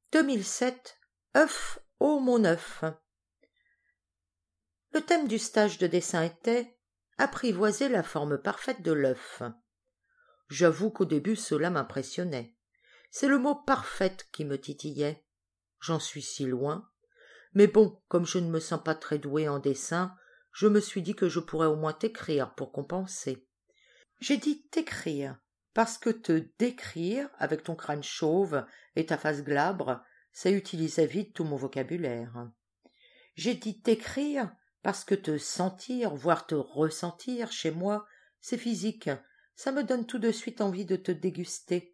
2007. œuf, ô mon œuf. Le thème du stage de dessin était « Apprivoiser la forme parfaite de l'œuf ». J'avoue qu'au début cela m'impressionnait. C'est le mot « parfaite » qui me titillait. J'en suis si loin. Mais bon, comme je ne me sens pas très douée en dessin, je me suis dit que je pourrais au moins t'écrire pour compenser. J'ai dit t'écrire, parce que te décrire, avec ton crâne chauve et ta face glabre, ça utilisait vite tout mon vocabulaire. J'ai dit t'écrire, parce que te sentir, voire te ressentir chez moi, c'est physique, ça me donne tout de suite envie de te déguster.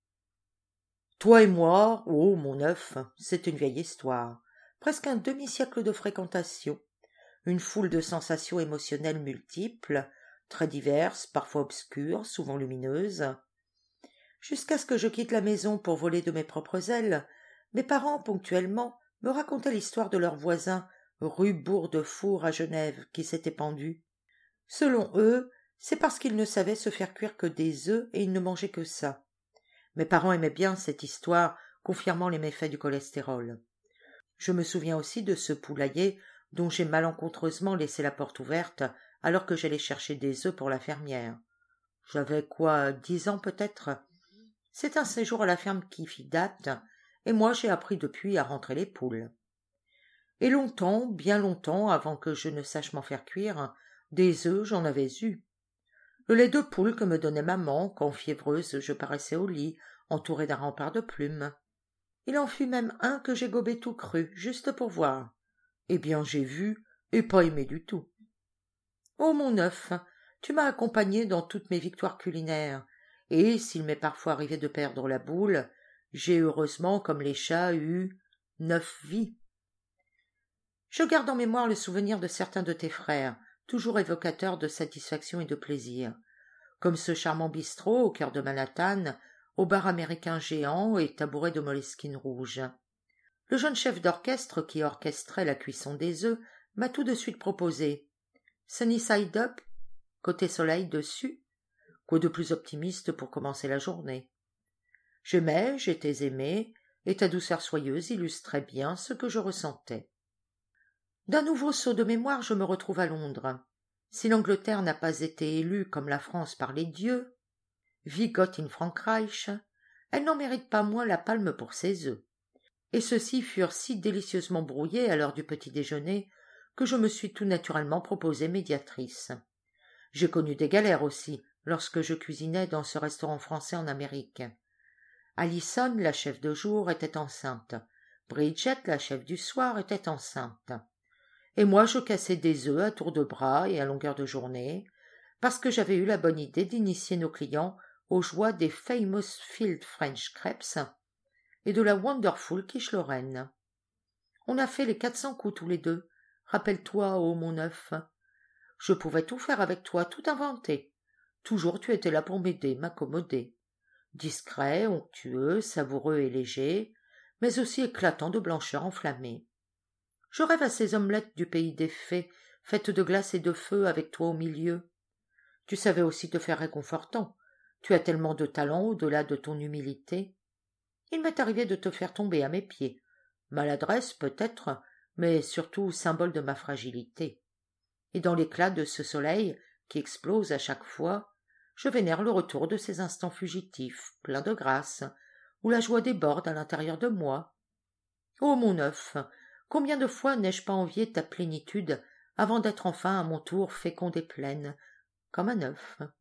Toi et moi, oh mon œuf, c'est une vieille histoire, presque un demi-siècle de fréquentation, une foule de sensations émotionnelles multiples, très diverses, parfois obscures, souvent lumineuses. Jusqu'à ce que je quitte la maison pour voler de mes propres ailes, mes parents, ponctuellement, me racontaient l'histoire de leur voisin, rue Bourg-de-Four à Genève, qui s'était pendu. Selon eux, c'est parce qu'ils ne savaient se faire cuire que des œufs et ils ne mangeaient que ça. Mes parents aimaient bien cette histoire, confirmant les méfaits du cholestérol. Je me souviens aussi de ce poulailler dont j'ai malencontreusement laissé la porte ouverte alors que j'allais chercher des œufs pour la fermière. J'avais 10 ans peut-être. C'est un séjour à la ferme qui fit date, et moi j'ai appris depuis à rentrer les poules. Et longtemps, bien longtemps, avant que je ne sache m'en faire cuire, des œufs j'en avais eu. Le lait de poule que me donnait maman, quand fiévreuse je paraissais au lit, entourée d'un rempart de plumes. Il en fut même un que j'ai gobé tout cru, juste pour voir. Eh bien j'ai vu, et pas aimé du tout. Oh mon œuf, tu m'as accompagné dans toutes mes victoires culinaires, et s'il m'est parfois arrivé de perdre la boule, j'ai heureusement, comme les chats, eu 9 vies. Je garde en mémoire le souvenir de certains de tes frères, toujours évocateurs de satisfaction et de plaisir, comme ce charmant bistrot au cœur de Manhattan, au bar américain géant et tabouret de moleskine rouge. Le jeune chef d'orchestre qui orchestrait la cuisson des œufs m'a tout de suite proposé « Sunny side up » côté soleil dessus, quoi de plus optimiste pour commencer la journée. J'aimais, j'étais aimé, et ta douceur soyeuse illustrait bien ce que je ressentais. D'un nouveau saut de mémoire, je me retrouve à Londres. Si l'Angleterre n'a pas été élue comme la France par les dieux, wie Gott in Frankreich, elle n'en mérite pas moins la palme pour ses œufs. Et ceux-ci furent si délicieusement brouillés à l'heure du petit déjeuner que je me suis tout naturellement proposée médiatrice. J'ai connu des galères aussi lorsque je cuisinais dans ce restaurant français en Amérique. Alison, la chef de jour, était enceinte. Bridget, la chef du soir, était enceinte. Et moi je cassais des œufs à tour de bras et à longueur de journée, parce que j'avais eu la bonne idée d'initier nos clients aux joies des Famous Field French Crepes et de la Wonderful Quiche Lorraine. On a fait les 400 coups tous les deux. Rappelle-toi, ô mon œuf. Je pouvais tout faire avec toi, tout inventer. Toujours tu étais là pour m'aider, m'accommoder. Discret, onctueux, savoureux et léger, mais aussi éclatant de blancheur enflammée. Je rêve à ces omelettes du pays des fées, faites de glace et de feu avec toi au milieu. Tu savais aussi te faire réconfortant. Tu as tellement de talent au-delà de ton humilité. Il m'est arrivé de te faire tomber à mes pieds. Maladresse peut-être, mais surtout symbole de ma fragilité. Et dans l'éclat de ce soleil qui explose à chaque fois, je vénère le retour de ces instants fugitifs, pleins de grâce, où la joie déborde à l'intérieur de moi. Ô mon œuf, combien de fois n'ai-je pas envié ta plénitude avant d'être enfin à mon tour féconde et pleine, comme un œuf.